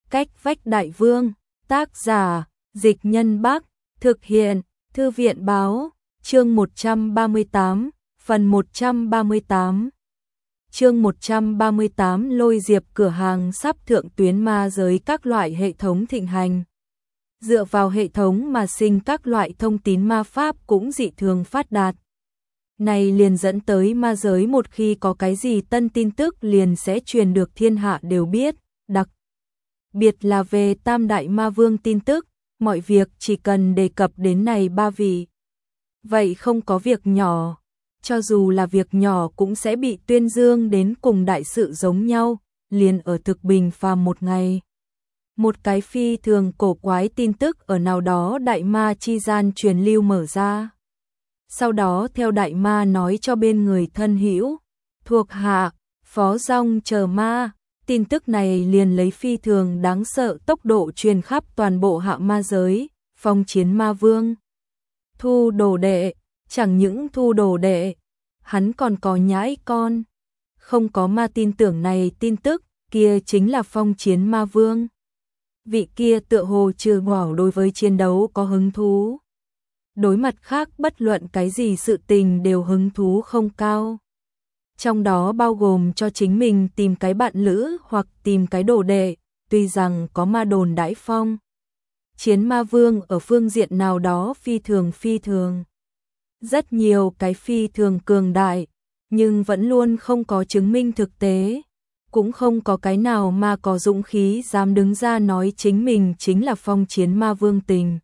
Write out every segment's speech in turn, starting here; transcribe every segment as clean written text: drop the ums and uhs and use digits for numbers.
Cách vách đại vương, tác giả, Dịch Nhân Bắc, thực hiện, Thư viện báo, chương 138, phần 138. Chương 138 Lôi Diệp cửa hàng sắp thượng tuyến ma giới các loại hệ thống thịnh hành. Dựa vào hệ thống mà sinh các loại thông tín ma pháp cũng dị thường phát đạt. Này liền dẫn tới ma giới một khi có cái gì tân tin tức liền sẽ truyền được thiên hạ đều biết, đặc biệt là về Tam Đại Ma Vương tin tức, mọi việc chỉ cần đề cập đến này ba vị. Vậy không có việc nhỏ, cho dù là việc nhỏ cũng sẽ bị tuyên dương đến cùng đại sự giống nhau, liền ở thực bình phàm một ngày. Một cái phi thường cổ quái tin tức ở nào đó đại ma chi gian truyền lưu mở ra. Sau đó theo đại ma nói cho bên người thân hữu, thuộc hạ, phó dòng chờ ma, tin tức này liền lấy phi thường đáng sợ tốc độ truyền khắp toàn bộ hạ ma giới, phong chiến ma vương. Thu đồ đệ, chẳng những thu đồ đệ, hắn còn có nhãi con. Không có ma tin tưởng này tin tức, kia chính là phong chiến ma vương. Vị kia tựa hồ trừ bỏ đối với chiến đấu có hứng thú. Đối mặt khác bất luận cái gì sự tình đều hứng thú không cao. Trong đó bao gồm cho chính mình tìm cái bạn lữ hoặc tìm cái đồ đệ, tuy rằng có ma đồn đãi phong chiến ma vương ở phương diện nào đó phi thường. Rất nhiều cái phi thường cường đại, nhưng vẫn luôn không có chứng minh thực tế. Cũng không có cái nào mà có dũng khí dám đứng ra nói chính mình chính là phong chiến ma vương tình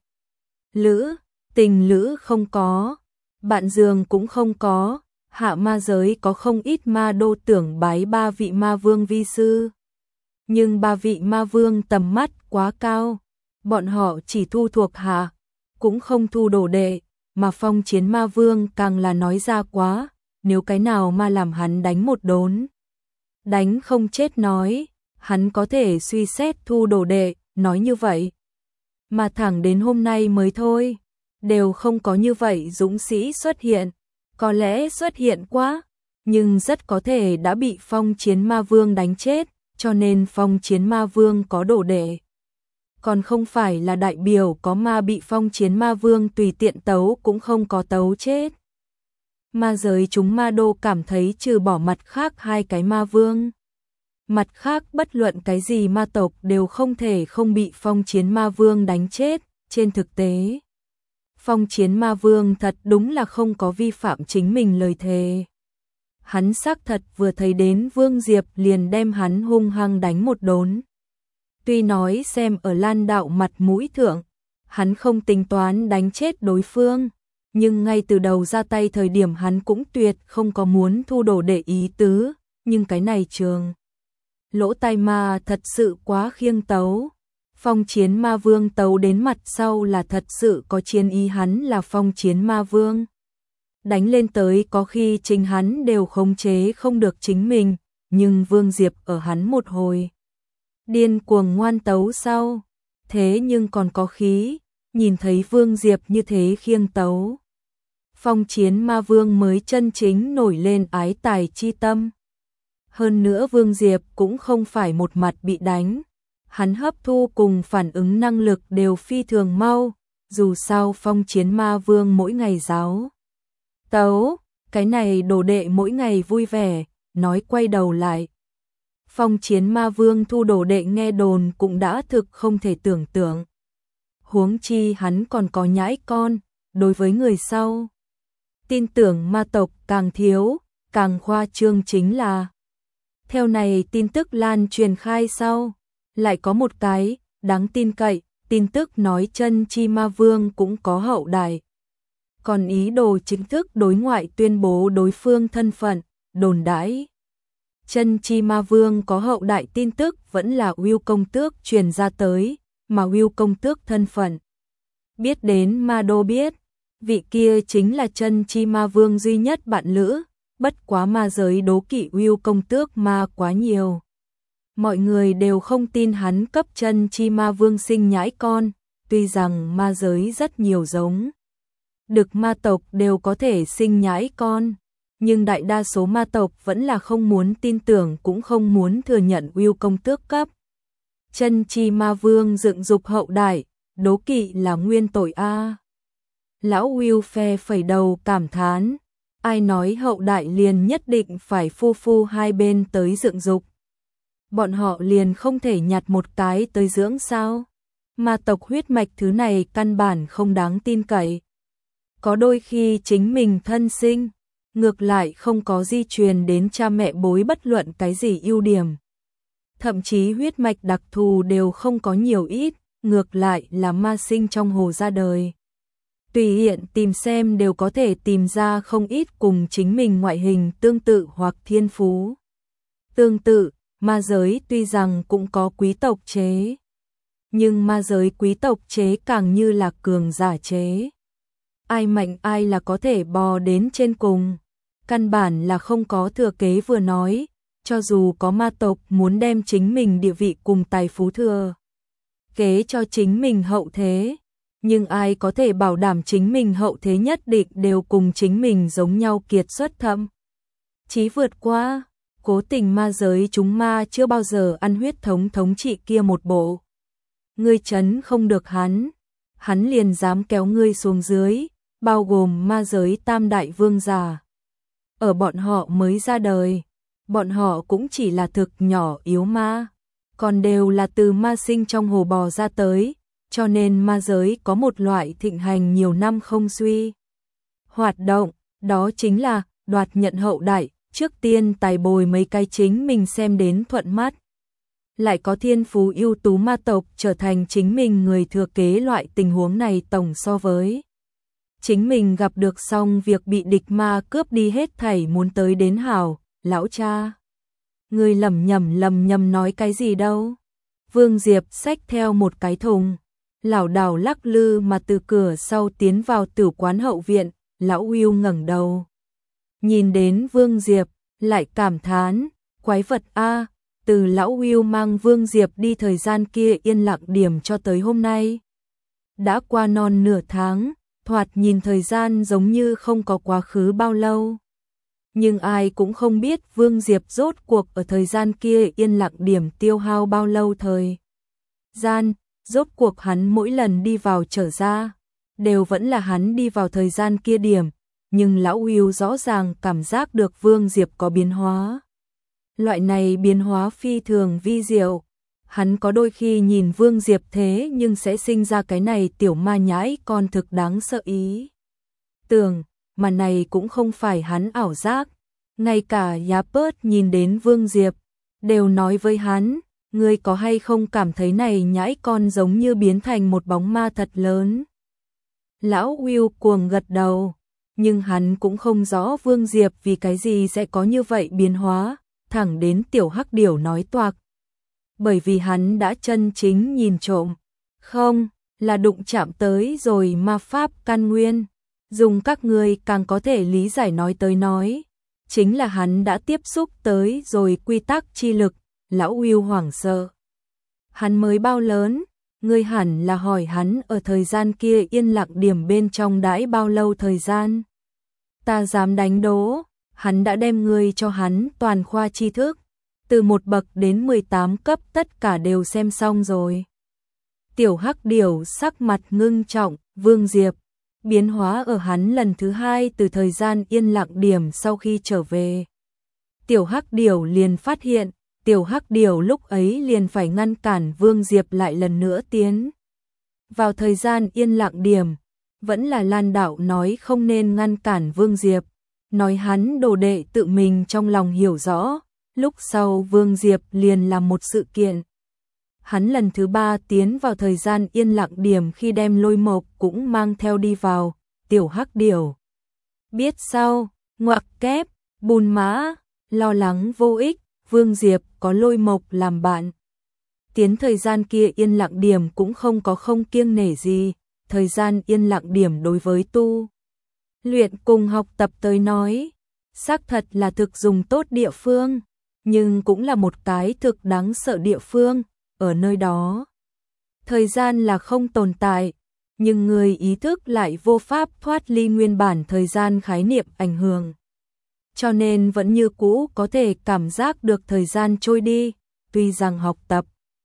lữ không có, bạn giường cũng không có, hạ ma giới có không ít ma đô tưởng bái ba vị ma vương vi sư. Nhưng ba vị ma vương tầm mắt quá cao, bọn họ chỉ thu thuộc hạ, cũng không thu đồ đệ, mà phong chiến ma vương càng là nói ra quá, nếu cái nào mà làm hắn đánh một đốn. Đánh không chết nói, hắn có thể suy xét thu đồ đệ, nói như vậy. Mà thẳng đến hôm nay mới thôi, đều không có như vậy dũng sĩ xuất hiện, có lẽ xuất hiện quá, nhưng rất có thể đã bị phong chiến ma vương đánh chết, cho nên phong chiến ma vương có đồ đệ. Còn không phải là đại biểu có ma bị phong chiến ma vương tùy tiện tấu cũng không có tấu chết. Ma giới chúng ma đô cảm thấy trừ bỏ mặt khác hai cái ma vương. Mặt khác bất luận cái gì ma tộc đều không thể không bị phong chiến ma vương đánh chết, trên thực tế. Phong chiến ma vương thật đúng là không có vi phạm chính mình lời thề. Hắn xác thật vừa thấy đến Vương Diệp liền đem hắn hung hăng đánh một đốn. Tuy nói xem ở Lan đạo mặt mũi thượng, hắn không tính toán đánh chết đối phương. Nhưng ngay từ đầu ra tay thời điểm hắn cũng tuyệt không có muốn thu đồ để ý tứ, nhưng cái này trường. Lỗ tai ma thật sự quá khiêng tấu. Phong chiến ma vương tấu đến mặt sau là thật sự có chiến ý hắn là phong chiến ma vương. Đánh lên tới có khi chính hắn đều khống chế không được chính mình, nhưng Vương Diệp ở hắn một hồi. Điên cuồng ngoan tấu sau, thế nhưng còn có khí, nhìn thấy Vương Diệp như thế khiêng tấu. Phong chiến ma vương mới chân chính nổi lên ái tài chi tâm. Hơn nữa Vương Diệp cũng không phải một mặt bị đánh. Hắn hấp thu cùng phản ứng năng lực đều phi thường mau. Dù sao phong chiến ma vương mỗi ngày giáo tấu, cái này đồ đệ mỗi ngày vui vẻ, nói quay đầu lại. Phong chiến ma vương thu đồ đệ nghe đồn cũng đã thực không thể tưởng tượng. Huống chi hắn còn có nhãi con, đối với người sau. Tin tưởng ma tộc càng thiếu, càng khoa trương chính là. Theo này tin tức lan truyền khai sau, lại có một cái, đáng tin cậy, tin tức nói chân chi ma vương cũng có hậu đại. Còn ý đồ chính thức đối ngoại tuyên bố đối phương thân phận, đồn đãi. Chân chi ma vương có hậu đại tin tức vẫn là Will công tước truyền ra tới, mà Will công tước thân phận. Biết đến ma đô biết. Vị kia chính là chân chi ma vương duy nhất bạn lữ, bất quá ma giới đố kỵ Will công tước ma quá nhiều. Mọi người đều không tin hắn cấp chân chi ma vương sinh nhãi con, tuy rằng ma giới rất nhiều giống. Đực ma tộc đều có thể sinh nhãi con, nhưng đại đa số ma tộc vẫn là không muốn tin tưởng cũng không muốn thừa nhận Will công tước cấp. Chân chi ma vương dựng dục hậu đại, đố kỵ là nguyên tội a. Lão Will phe phẩy đầu cảm thán, ai nói hậu đại liền nhất định phải phu phu hai bên tới dựng dục. Bọn họ liền không thể nhặt một cái tới dưỡng sao? Ma tộc huyết mạch thứ này căn bản không đáng tin cậy. Có đôi khi chính mình thân sinh, ngược lại không có di truyền đến cha mẹ bối bất luận cái gì ưu điểm. Thậm chí huyết mạch đặc thù đều không có nhiều ít, ngược lại là ma sinh trong hồ ra đời. Tùy hiện tìm xem đều có thể tìm ra không ít cùng chính mình ngoại hình tương tự hoặc thiên phú. Tương tự, ma giới tuy rằng cũng có quý tộc chế, nhưng ma giới quý tộc chế càng như là cường giả chế. Ai mạnh ai là có thể bò đến trên cùng. Căn bản là không có thừa kế vừa nói, cho dù có ma tộc muốn đem chính mình địa vị cùng tài phú thừa kế cho chính mình hậu thế, nhưng ai có thể bảo đảm chính mình hậu thế nhất định đều cùng chính mình giống nhau kiệt xuất thậm chí vượt qua. Cố tình ma giới chúng ma chưa bao giờ ăn huyết thống trị kia một bộ. Ngươi chấn không được hắn liền dám kéo ngươi xuống dưới, bao gồm ma giới tam đại vương giả. Ở bọn họ mới ra đời, bọn họ cũng chỉ là thực nhỏ yếu ma, còn đều là từ ma sinh trong hồ bò ra tới, cho nên ma giới có một loại thịnh hành nhiều năm không suy. Hoạt động, đó chính là đoạt nhận hậu đại, trước tiên tài bồi mấy cái chính mình xem đến thuận mắt. Lại có thiên phú ưu tú ma tộc trở thành chính mình người thừa kế, loại tình huống này tổng so với chính mình gặp được xong việc bị địch ma cướp đi hết thảy muốn tới đến hảo. Lão cha, người lẩm nhẩm nói cái gì đâu? Vương Diệp xách theo một cái thùng, lảo đảo lắc lư mà từ cửa sau tiến vào tử quán hậu viện. Lão Will ngẩng đầu, nhìn đến Vương Diệp, lại cảm thán, quái vật a, từ lão Will mang Vương Diệp đi thời gian kia yên lặng điểm cho tới hôm nay. Đã qua non nửa tháng, thoạt nhìn thời gian giống như không có quá khứ bao lâu. Nhưng ai cũng không biết Vương Diệp rốt cuộc ở thời gian kia yên lặng điểm tiêu hao bao lâu thời gian, rốt cuộc hắn mỗi lần đi vào trở ra, đều vẫn là hắn đi vào thời gian kia điểm, nhưng lão Will rõ ràng cảm giác được Vương Diệp có biến hóa. Loại này biến hóa phi thường vi diệu, hắn có đôi khi nhìn Vương Diệp thế nhưng sẽ sinh ra cái này tiểu ma nhãi con thực đáng sợ ý tưởng, mà này cũng không phải hắn ảo giác. Ngay cả Yapert nhìn đến Vương Diệp, đều nói với hắn, ngươi có hay không cảm thấy này nhãi con giống như biến thành một bóng ma thật lớn. Lão Will cuồng gật đầu, nhưng hắn cũng không rõ Vương Diệp vì cái gì sẽ có như vậy biến hóa, thẳng đến tiểu hắc điểu nói toạc. Bởi vì hắn đã chân chính nhìn trộm, không, là đụng chạm tới rồi ma pháp căn nguyên, dùng các ngươi càng có thể lý giải nói tới nói. Chính là hắn đã tiếp xúc tới rồi quy tắc chi lực. Lão Will hoảng sợ. Hắn mới bao lớn, ngươi hẳn là hỏi hắn ở thời gian kia yên lặng điểm bên trong đãi bao lâu thời gian. Ta dám đánh đố, hắn đã đem ngươi cho hắn toàn khoa tri thức, từ 1 bậc đến 18 cấp tất cả đều xem xong rồi. Tiểu hắc điểu sắc mặt ngưng trọng, Vương Diệp biến hóa ở hắn lần thứ 2 từ thời gian yên lặng điểm sau khi trở về. Tiểu hắc điểu liền phát hiện, tiểu hắc điểu lúc ấy liền phải ngăn cản Vương Diệp lại lần nữa tiến vào thời gian yên lặng điểm. Vẫn là Lan đạo nói không nên ngăn cản Vương Diệp, nói hắn đồ đệ tự mình trong lòng hiểu rõ. Lúc sau Vương Diệp liền làm một sự kiện. Hắn lần thứ 3 tiến vào thời gian yên lặng điểm khi đem Lôi Mộc cũng mang theo đi vào. Tiểu hắc điểu biết sau, ngoặc kép, bùn mã, lo lắng vô ích, Vương Diệp có Lôi Mộc làm bạn. Tiến thời gian kia yên lặng điểm cũng không có không kiêng nể gì, thời gian yên lặng điểm đối với tu luyện cùng học tập tới nói, xác thật là thực dùng tốt địa phương, nhưng cũng là một cái thực đáng sợ địa phương. Ở nơi đó, thời gian là không tồn tại, nhưng người ý thức lại vô pháp thoát ly nguyên bản thời gian khái niệm ảnh hưởng. Cho nên vẫn như cũ có thể cảm giác được thời gian trôi đi, tuy rằng học tập,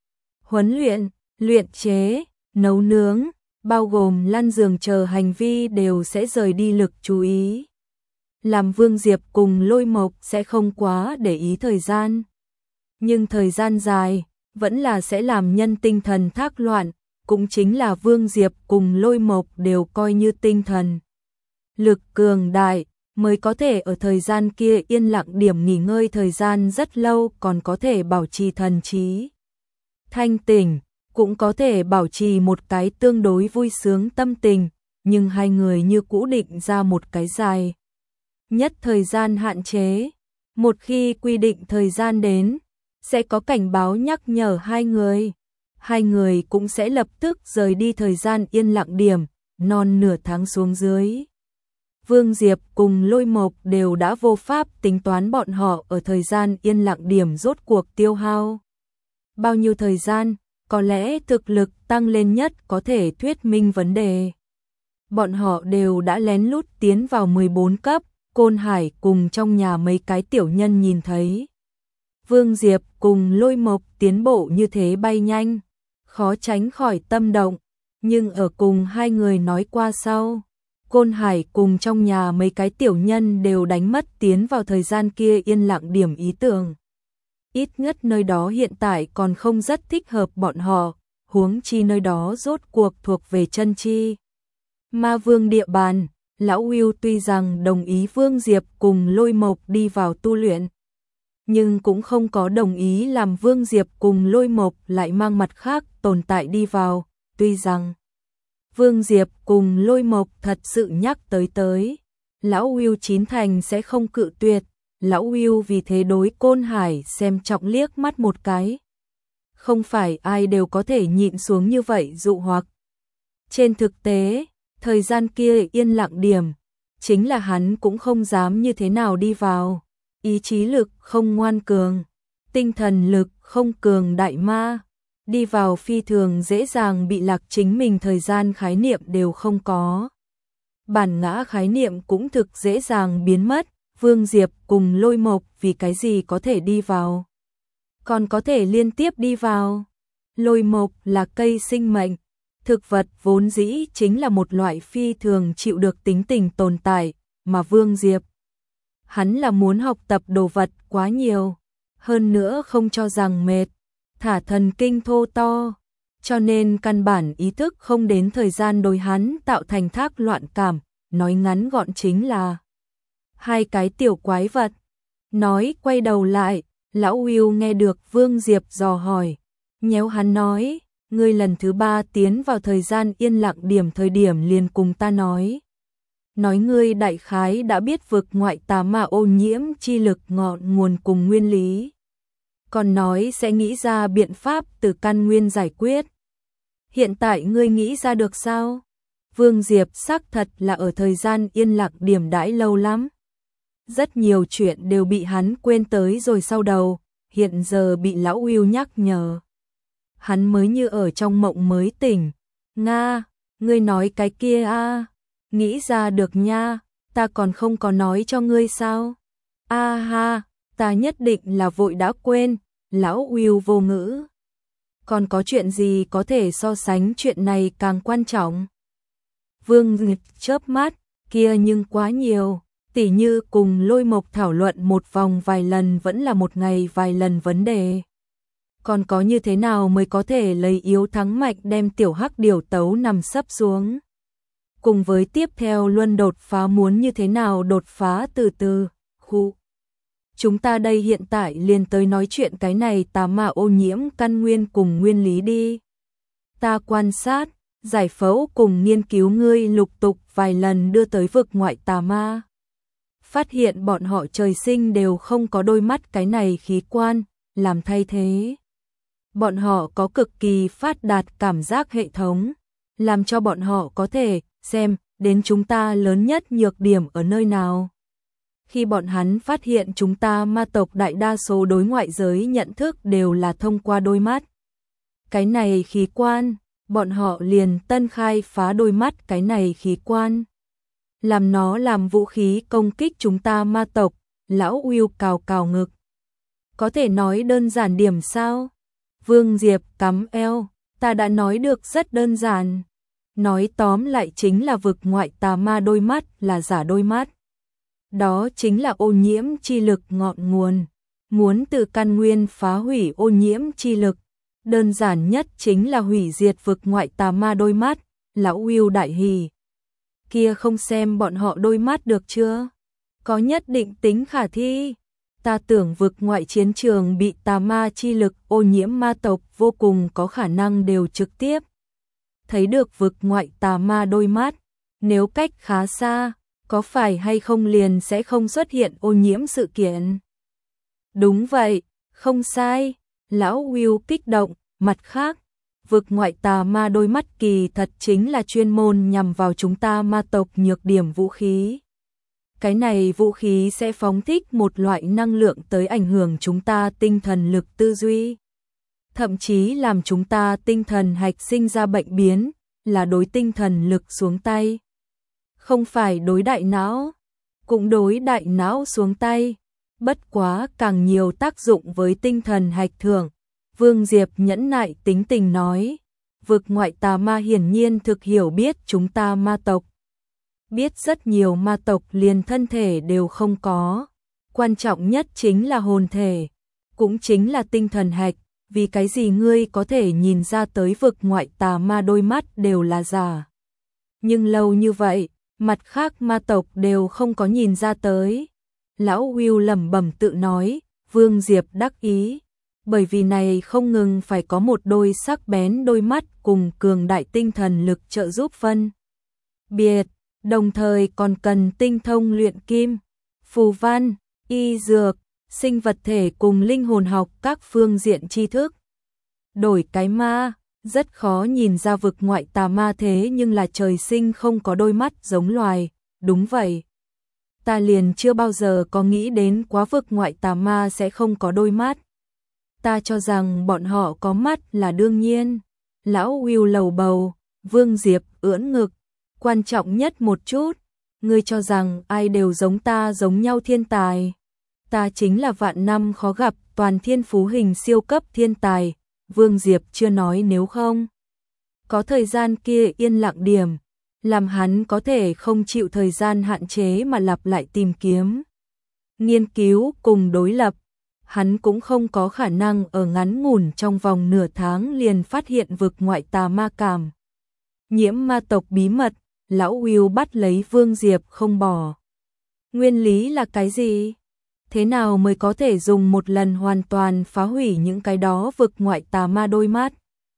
huấn luyện, luyện chế, nấu nướng, bao gồm lăn giường chờ hành vi đều sẽ rời đi lực chú ý. Làm Vương Diệp cùng Lôi Mộc sẽ không quá để ý thời gian. Nhưng thời gian dài, vẫn là sẽ làm nhân tinh thần thác loạn, cũng chính là Vương Diệp cùng Lôi Mộc đều coi như tinh thần lực cường đại, mới có thể ở thời gian kia yên lặng điểm nghỉ ngơi thời gian rất lâu, còn có thể bảo trì thần trí thanh tỉnh, cũng có thể bảo trì một cái tương đối vui sướng tâm tình, nhưng hai người như cũ định ra một cái dài nhất thời gian hạn chế. Một khi quy định thời gian đến, sẽ có cảnh báo nhắc nhở hai người cũng sẽ lập tức rời đi thời gian yên lặng điểm, non nửa tháng xuống dưới. Vương Diệp cùng Lôi Mộc đều đã vô pháp tính toán bọn họ ở thời gian yên lặng điểm rốt cuộc tiêu hao bao nhiêu thời gian, có lẽ thực lực tăng lên nhất có thể thuyết minh vấn đề. Bọn họ đều đã lén lút tiến vào 14 cấp, Côn Hải cùng trong nhà mấy cái tiểu nhân nhìn thấy Vương Diệp cùng Lôi Mộc tiến bộ như thế bay nhanh, khó tránh khỏi tâm động, nhưng ở cùng hai người nói qua sau, Côn Hải cùng trong nhà mấy cái tiểu nhân đều đánh mất tiến vào thời gian kia yên lặng điểm ý tưởng. Ít nhất nơi đó hiện tại còn không rất thích hợp bọn họ, huống chi nơi đó rốt cuộc thuộc về chân chi Ma Vương địa bàn. Lão Hưu tuy rằng đồng ý Vương Diệp cùng Lôi Mộc đi vào tu luyện, nhưng cũng không có đồng ý làm Vương Diệp cùng Lôi Mộc lại mang mặt khác tồn tại đi vào, tuy rằng Vương Diệp cùng Lôi Mộc thật sự nhắc tới, Lão Hưu chín thành sẽ không cự tuyệt, Lão Hưu vì thế đối Côn Hải xem trọng liếc mắt một cái. Không phải ai đều có thể nhịn xuống như vậy dụ hoặc. Trên thực tế, thời gian kia yên lặng điểm, chính là hắn cũng không dám như thế nào đi vào. Ý chí lực không ngoan cường, tinh thần lực không cường đại ma, đi vào phi thường dễ dàng bị lạc, chính mình thời gian khái niệm đều không có. Bản ngã khái niệm cũng thực dễ dàng biến mất. Vương Diệp cùng Lôi Mộc vì cái gì có thể đi vào, còn có thể liên tiếp đi vào. Lôi Mộc là cây sinh mệnh, thực vật vốn dĩ chính là một loại phi thường chịu được tính tình tồn tại, mà Vương Diệp, hắn là muốn học tập đồ vật quá nhiều, hơn nữa không cho rằng mệt, thả thần kinh thô to, cho nên căn bản ý thức không đến thời gian đối hắn tạo thành thác loạn cảm, nói ngắn gọn chính là hai cái tiểu quái vật. Nói quay đầu lại, Lão Hưu nghe được Vương Diệp dò hỏi, nhéo hắn nói, ngươi lần thứ 3 tiến vào thời gian yên lặng điểm thời điểm liền cùng ta nói ngươi đại khái đã biết vực ngoại tà ma ô nhiễm chi lực ngọn nguồn cùng nguyên lý, còn nói sẽ nghĩ ra biện pháp từ căn nguyên giải quyết. Hiện tại ngươi nghĩ ra được sao? Vương Diệp xác thật là ở thời gian yên lặng điểm đãi lâu lắm. Rất nhiều chuyện đều bị hắn quên tới rồi sau đầu, hiện giờ bị Lão Hưu nhắc nhở. Hắn mới như ở trong mộng mới tỉnh. Nga, ngươi nói cái kia a, nghĩ ra được nha, ta còn không có nói cho ngươi sao? A ha, ta nhất định là vội đã quên. Lão Hưu vô ngữ. Còn có chuyện gì có thể so sánh chuyện này càng quan trọng? Vương Diệp chớp mắt, kia nhưng quá nhiều. Tỉ như cùng Lôi Mộc thảo luận một vòng vài lần vẫn là một ngày vài lần vấn đề. Còn có như thế nào mới có thể lấy yếu thắng mạnh đem tiểu hắc điều tấu nằm sấp xuống. Cùng với tiếp theo luân đột phá muốn như thế nào đột phá từ từ. Chúng ta đây hiện tại liền tới nói chuyện cái này tà ma ô nhiễm căn nguyên cùng nguyên lý đi. Ta quan sát, giải phẫu cùng nghiên cứu ngươi lục tục vài lần đưa tới vực ngoại tà ma. Phát hiện bọn họ trời sinh đều không có đôi mắt cái này khí quan, làm thay thế. Bọn họ có cực kỳ phát đạt cảm giác hệ thống, làm cho bọn họ có thể xem đến chúng ta lớn nhất nhược điểm ở nơi nào. Khi bọn hắn phát hiện chúng ta ma tộc đại đa số đối ngoại giới nhận thức đều là thông qua đôi mắt. Cái này khí quan, bọn họ liền tân khai phá đôi mắt cái này khí quan. Làm nó làm vũ khí công kích chúng ta ma tộc. Lão Hưu cào cào ngực. Có thể nói đơn giản điểm sao? Vương Diệp cắm eo, ta đã nói được rất đơn giản. Nói tóm lại chính là vực ngoại tà ma đôi mắt là giả đôi mắt. Đó chính là ô nhiễm chi lực ngọn nguồn. Muốn từ căn nguyên phá hủy ô nhiễm chi lực, đơn giản nhất chính là hủy diệt vực ngoại tà ma đôi mắt. Lão Hưu đại hỉ. Kia không xem bọn họ đôi mắt được chưa? Có nhất định tính khả thi. Ta tưởng vực ngoại chiến trường bị tà ma chi lực ô nhiễm ma tộc vô cùng có khả năng đều trực tiếp thấy được vực ngoại tà ma đôi mắt. Nếu cách khá xa, có phải hay không liền sẽ không xuất hiện ô nhiễm sự kiện? Đúng vậy, không sai. Lão Will kích động. Mặt khác, vực ngoại tà ma đôi mắt kỳ thật chính là chuyên môn nhằm vào chúng ta ma tộc nhược điểm vũ khí. Cái này vũ khí sẽ phóng thích một loại năng lượng tới ảnh hưởng chúng ta tinh thần lực tư duy. Thậm chí làm chúng ta tinh thần hạch sinh ra bệnh biến, là đối tinh thần lực xuống tay. Không phải đối đại não, cũng đối đại não xuống tay. Bất quá càng nhiều tác dụng với tinh thần hạch thưởng. Vương Diệp nhẫn nại tính tình nói, vực ngoại tà ma hiển nhiên thực hiểu biết chúng ta ma tộc. Biết rất nhiều ma tộc liền thân thể đều không có. Quan trọng nhất chính là hồn thể, cũng chính là tinh thần hạch. Vì cái gì ngươi có thể nhìn ra tới vực ngoại tà ma đôi mắt đều là giả. Nhưng lâu như vậy, mặt khác ma tộc đều không có nhìn ra tới. Lão Will lẩm bẩm tự nói, Vương Diệp đắc ý. Bởi vì này không ngừng phải có một đôi sắc bén đôi mắt cùng cường đại tinh thần lực trợ giúp phân biệt, đồng thời còn cần tinh thông luyện kim, phù văn, y dược, sinh vật thể cùng linh hồn học các phương diện tri thức. Đổi cái ma, rất khó nhìn ra vực ngoại tà ma thế nhưng là trời sinh không có đôi mắt giống loài, đúng vậy. Ta liền chưa bao giờ có nghĩ đến quá vực ngoại tà ma sẽ không có đôi mắt. Ta cho rằng bọn họ có mắt là đương nhiên. Lão Will lầu bầu. Vương Diệp ưỡn ngực. Quan trọng nhất một chút, ngươi cho rằng ai đều giống ta giống nhau thiên tài. Ta chính là vạn năm khó gặp toàn thiên phú hình siêu cấp thiên tài. Vương Diệp chưa nói nếu không. Có thời gian kia yên lặng điểm, làm hắn có thể không chịu thời gian hạn chế mà lặp lại tìm kiếm, nghiên cứu cùng đối lập. Hắn cũng không có khả năng ở ngắn ngủn trong vòng nửa tháng liền phát hiện vực ngoại tà ma cảm nhiễm ma tộc bí mật. Lão Will bắt lấy Vương Diệp không bỏ. Nguyên lý là cái gì? Thế nào mới có thể dùng một lần hoàn toàn phá hủy những cái đó vực ngoại tà ma đôi mắt?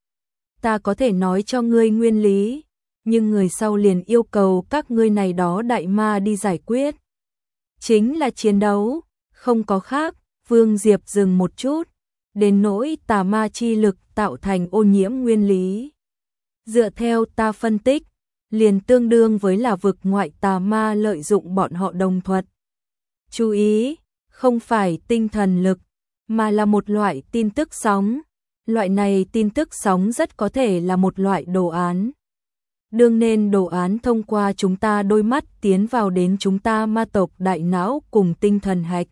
Ta có thể nói cho ngươi nguyên lý, nhưng người sau liền yêu cầu các ngươi này đó đại ma đi giải quyết. Chính là chiến đấu, không có khác. Vương Diệp dừng một chút, đến nỗi tà ma chi lực tạo thành ô nhiễm nguyên lý. Dựa theo ta phân tích, liền tương đương với là vực ngoại tà ma lợi dụng bọn họ đồng thuật. Chú ý, không phải tinh thần lực, mà là một loại tin tức sóng. Loại này tin tức sóng rất có thể là một loại đồ án. Đương nên đồ án thông qua chúng ta đôi mắt tiến vào đến chúng ta ma tộc đại não cùng tinh thần hạch.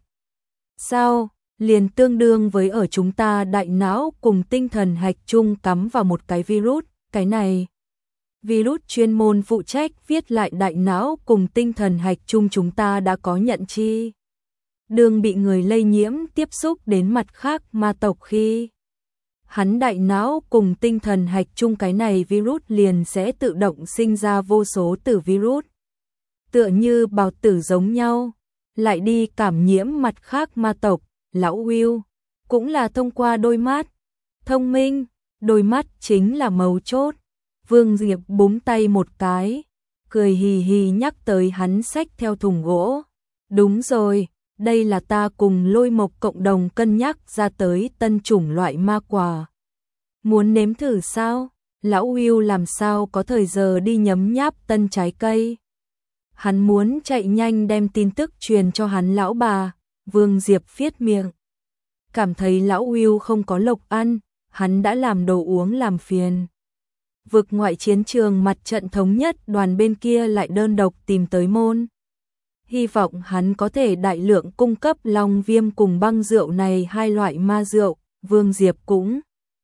Sao? Liền tương đương với ở chúng ta đại não cùng tinh thần hạch chung cắm vào một cái virus. Cái này, virus chuyên môn phụ trách viết lại đại não cùng tinh thần hạch chung chúng ta đã có nhận chi. Đường bị người lây nhiễm tiếp xúc đến mặt khác ma tộc khi hắn đại não cùng tinh thần hạch chung cái này virus liền sẽ tự động sinh ra vô số tử virus. Tựa như bào tử giống nhau, lại đi cảm nhiễm mặt khác ma tộc. Lão Will cũng là thông qua đôi mắt. Thông minh, đôi mắt chính là mấu chốt. Vương Diệp búng tay một cái, cười hì hì nhắc tới hắn xách theo thùng gỗ. Đúng rồi, đây là ta cùng Lôi Mộc cộng đồng cân nhắc ra tới tân chủng loại ma quả. Muốn nếm thử sao? Lão Will làm sao có thời giờ đi nhấm nháp tân trái cây. Hắn muốn chạy nhanh đem tin tức truyền cho hắn lão bà. Vương Diệp phiết miệng. Cảm thấy lão Will không có lộc ăn, hắn đã làm đồ uống làm phiền. Vực ngoại chiến trường mặt trận thống nhất đoàn bên kia lại đơn độc tìm tới môn. Hy vọng hắn có thể đại lượng cung cấp long viêm cùng băng rượu này hai loại ma rượu. Vương Diệp cũng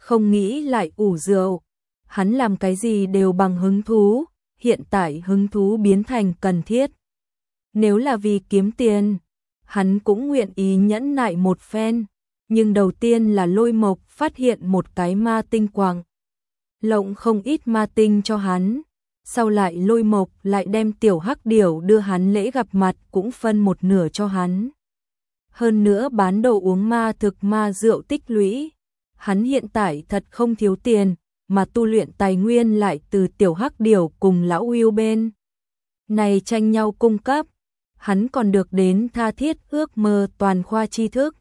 không nghĩ lại ủ rượu. Hắn làm cái gì đều bằng hứng thú, hiện tại hứng thú biến thành cần thiết. Nếu là vì kiếm tiền, hắn cũng nguyện ý nhẫn nại một phen, nhưng đầu tiên là Lôi Mộc phát hiện một cái ma tinh quặng. Lộng không ít ma tinh cho hắn, sau lại Lôi Mộc lại đem tiểu hắc điểu đưa hắn lễ gặp mặt cũng phân một nửa cho hắn. Hơn nữa bán đồ uống ma thực ma rượu tích lũy, hắn hiện tại thật không thiếu tiền, mà tu luyện tài nguyên lại từ tiểu hắc điểu cùng lão Will bên này tranh nhau cung cấp, hắn còn được đến tha thiết ước mơ toàn khoa tri thức.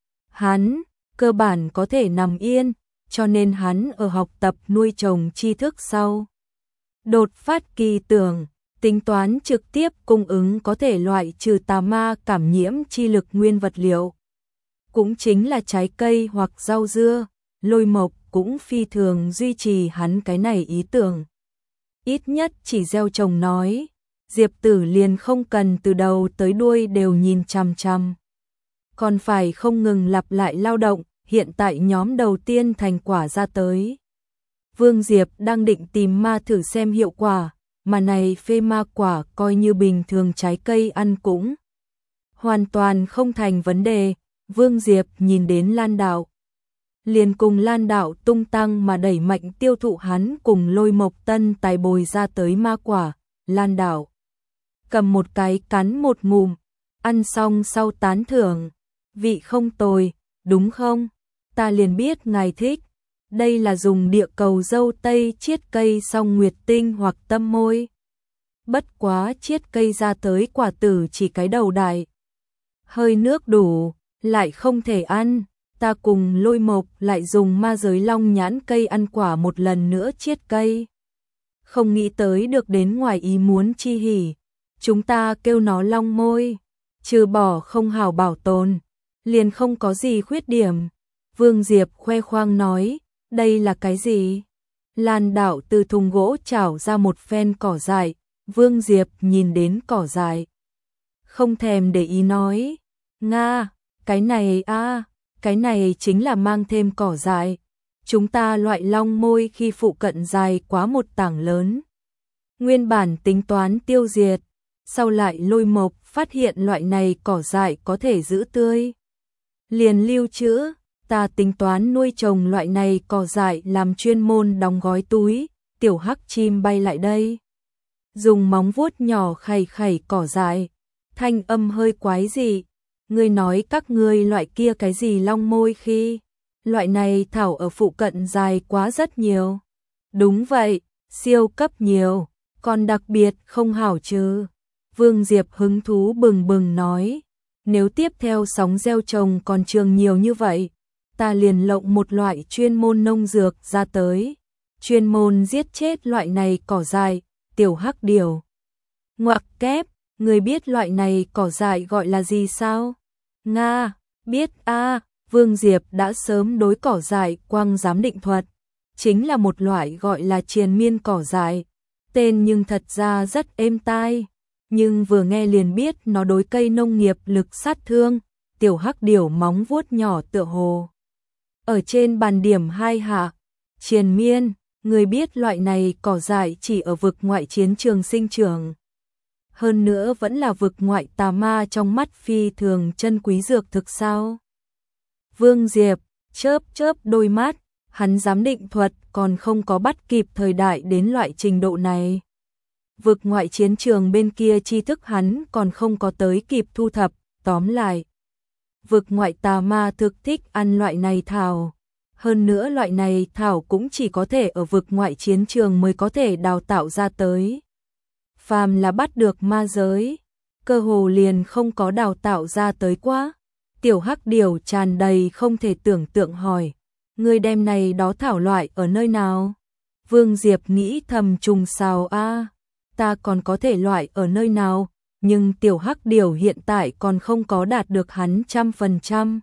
Hắn cơ bản có thể nằm yên, cho nên hắn ở học tập nuôi trồng tri thức sau. Đột phát kỳ tưởng, tính toán trực tiếp cung ứng có thể loại trừ tà ma cảm nhiễm chi lực nguyên vật liệu. Cũng chính là trái cây hoặc rau dưa, Lôi Mộc cũng phi thường duy trì hắn cái này ý tưởng. Ít nhất chỉ gieo trồng nói, Diệp Tử liền không cần từ đầu tới đuôi đều nhìn chằm chằm. Còn phải không ngừng lặp lại lao động, hiện tại nhóm đầu tiên thành quả ra tới. Vương Diệp đang định tìm ma thử xem hiệu quả, mà này phê ma quả coi như bình thường trái cây ăn cũng hoàn toàn không thành vấn đề. Vương Diệp nhìn đến Lan Đạo, liền cùng Lan Đạo tung tăng mà đẩy mạnh tiêu thụ hắn cùng Lôi Mộc tân tài bồi ra tới ma quả. Lan Đạo cầm một cái cắn một ngụm, ăn xong sau tán thưởng, vị không tồi, đúng không? Ta liền biết ngài thích. Đây là dùng địa cầu dâu tây chiết cây song nguyệt tinh hoặc tâm môi. Bất quá chiết cây ra tới quả tử chỉ cái đầu đại. Hơi nước đủ, lại không thể ăn. Ta cùng Lôi Mộc lại dùng ma giới long nhãn cây ăn quả một lần nữa chiết cây. Không nghĩ tới được đến ngoài ý muốn chi hỉ. Chúng ta kêu nó long môi. Trừ bỏ không hảo bảo tồn, liền không có gì khuyết điểm. Vương Diệp khoe khoang nói, đây là cái gì? Lan Đạo từ thùng gỗ chảo ra một phen cỏ dại, Vương Diệp nhìn đến cỏ dại. Không thèm để ý nói, Nga, cái này cái này chính là mang thêm cỏ dại. Chúng ta loại long môi khi phụ cận dài quá một tảng lớn. Nguyên bản tính toán tiêu diệt, sau lại Lôi Mộc phát hiện loại này cỏ dại có thể giữ tươi. Liền lưu trữ. Ta tính toán nuôi trồng loại này cỏ dại làm chuyên môn đóng gói túi, tiểu hắc chim bay lại đây. Dùng móng vuốt nhỏ khẩy khẩy cỏ dại, thanh âm hơi quái dị. Ngươi nói các ngươi loại kia cái gì long môi khi? Loại này thảo ở phụ cận dài quá rất nhiều. Đúng vậy, siêu cấp nhiều, còn đặc biệt không hảo chứ. Vương Diệp hứng thú bừng bừng nói, nếu tiếp theo sóng gieo trồng còn trường nhiều như vậy, ta liền lộng một loại chuyên môn nông dược ra tới, chuyên môn giết chết loại này cỏ dại, tiểu hắc điểu. Ngoặc kép, người biết loại này cỏ dại gọi là gì sao? Nga, biết Vương Diệp đã sớm đối cỏ dại quang giám định thuật, chính là một loại gọi là triền miên cỏ dại, tên nhưng thật ra rất êm tai, nhưng vừa nghe liền biết nó đối cây nông nghiệp lực sát thương, tiểu hắc điểu móng vuốt nhỏ tựa hồ. Ở trên bàn điểm 2 hạ, triền miên, người biết loại này cỏ dại chỉ ở vực ngoại chiến trường sinh trưởng. Hơn nữa vẫn là vực ngoại tà ma trong mắt phi thường chân quý dược thực sao. Vương Diệp, chớp đôi mắt, hắn giám định thuật còn không có bắt kịp thời đại đến loại trình độ này. Vực ngoại chiến trường bên kia tri thức hắn còn không có tới kịp thu thập, tóm lại. Vực ngoại tà ma thực thích ăn loại này thảo. Hơn nữa loại này thảo cũng chỉ có thể ở vực ngoại chiến trường mới có thể đào tạo ra tới. Phàm là bắt được ma giới, cơ hồ liền không có đào tạo ra tới quá. Tiểu hắc điểu tràn đầy không thể tưởng tượng hỏi, người đem này đó thảo loại ở nơi nào? Vương Diệp nghĩ thầm trùng sao ta còn có thể loại ở nơi nào, nhưng tiểu hắc điểu hiện tại còn không có đạt được hắn 100%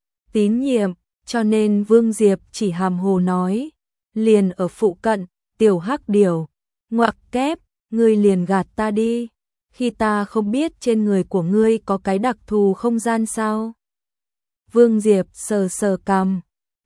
tín nhiệm, cho nên Vương Diệp chỉ hàm hồ nói, liền ở phụ cận, tiểu hắc điểu, ngoặc kép, ngươi liền gạt ta đi, khi ta không biết trên người của ngươi có cái đặc thù không gian sao? Vương Diệp sờ sờ cằm,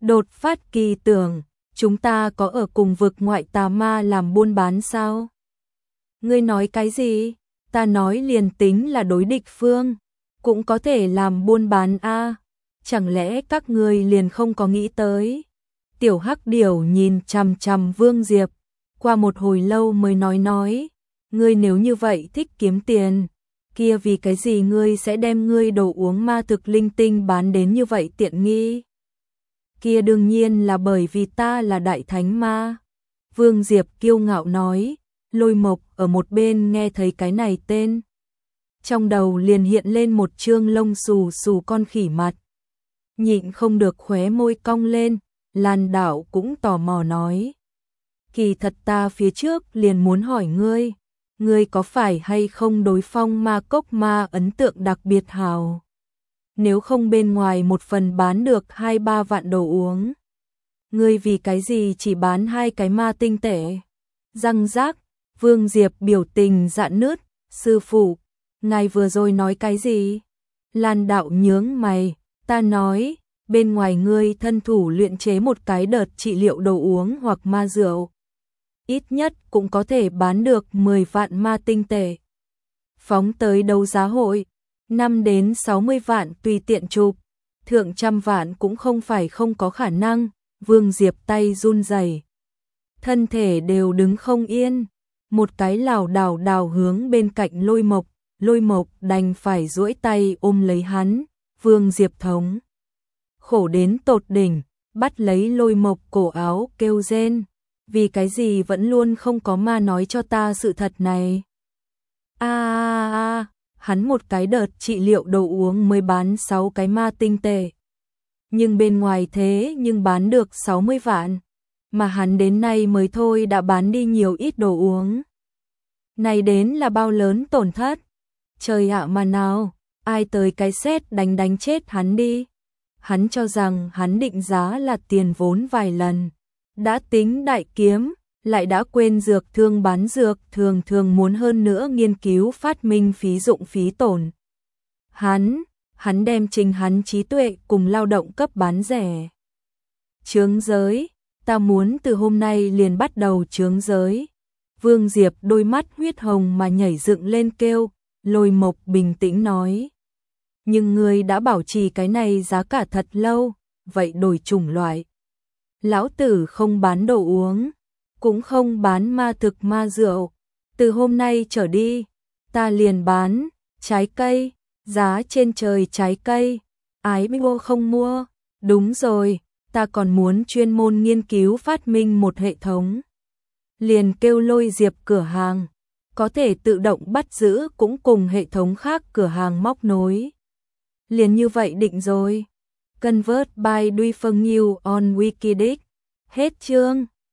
Đột phát kỳ tưởng, chúng ta có ở cùng vực ngoại tà ma làm buôn bán sao? Ngươi nói cái gì? Ta nói liền tính là đối địch phương, cũng có thể làm buôn bán a. Chẳng lẽ các ngươi liền không có nghĩ tới? Tiểu Hắc Điểu nhìn chằm chằm Vương Diệp, qua một hồi lâu mới nói, ngươi nếu như vậy thích kiếm tiền, kia vì cái gì ngươi sẽ đem ngươi đồ uống ma thực linh tinh bán đến như vậy tiện nghi? Kia đương nhiên là bởi vì ta là đại thánh ma. Vương Diệp kiêu ngạo nói, Lôi Mộc ở một bên nghe thấy cái này tên. Trong đầu liền hiện lên một trương lông xù xù con khỉ mặt. Nhịn không được khóe môi cong lên, Lan Đảo cũng tò mò nói. Kỳ thật ta phía trước liền muốn hỏi ngươi có phải hay không đối Phong Ma Cốc ma ấn tượng đặc biệt hào? Nếu không bên ngoài một phần bán được 2-3 vạn đồ uống. Ngươi vì cái gì chỉ bán 2 cái ma tinh tệ? Răng rác, Vương Diệp biểu tình rạn nứt, sư phụ, ngài vừa rồi nói cái gì? Lan Đạo nhướng mày, ta nói, bên ngoài ngươi thân thủ luyện chế một cái đợt trị liệu đồ uống hoặc ma rượu. Ít nhất cũng có thể bán được 10 vạn ma tinh tệ. Phóng tới đấu giá hội, 5 đến 60 vạn tùy tiện chụp, thượng trăm vạn cũng không phải không có khả năng. Vương Diệp tay run rẩy, thân thể đều đứng không yên, một cái lảo đảo hướng bên cạnh Lôi Mộc đành phải duỗi tay ôm lấy hắn. Vương Diệp thống khổ đến tột đỉnh, bắt lấy Lôi Mộc cổ áo kêu rên, vì cái gì vẫn luôn không có ma nói cho ta sự thật này? Hắn một cái đợt trị liệu đồ uống mới bán 6 cái ma tinh tệ. Nhưng bên ngoài thế nhưng bán được 60 vạn, mà hắn đến nay mới thôi đã bán đi nhiều ít đồ uống. Này đến là bao lớn tổn thất? Trời ạ mà nào, ai tới cái sét đánh chết hắn đi. Hắn cho rằng hắn định giá là tiền vốn vài lần, đã tính đại kiếm, lại đã quên dược thương bán dược thường muốn hơn nữa nghiên cứu phát minh phí dụng phí tổn. Hắn đem chính hắn trí tuệ cùng lao động cấp bán rẻ. Chướng giới, ta muốn từ hôm nay liền bắt đầu chướng giới. Vương Diệp đôi mắt huyết hồng mà nhảy dựng lên kêu. Lôi Mộc bình tĩnh nói. Nhưng ngươi đã bảo trì cái này giá cả thật lâu, vậy đổi chủng loại. Lão tử không bán đồ uống, cũng không bán ma thực ma rượu. Từ hôm nay trở đi, ta liền bán trái cây, giá trên trời trái cây. Ái mua không mua, đúng rồi, ta còn muốn chuyên môn nghiên cứu phát minh một hệ thống. Liền kêu Lôi Diệp cửa hàng, có thể tự động bắt giữ cũng cùng hệ thống khác cửa hàng móc nối. Liền như vậy định rồi. Convert by Duy Phương New on Wikidic. Hết chương.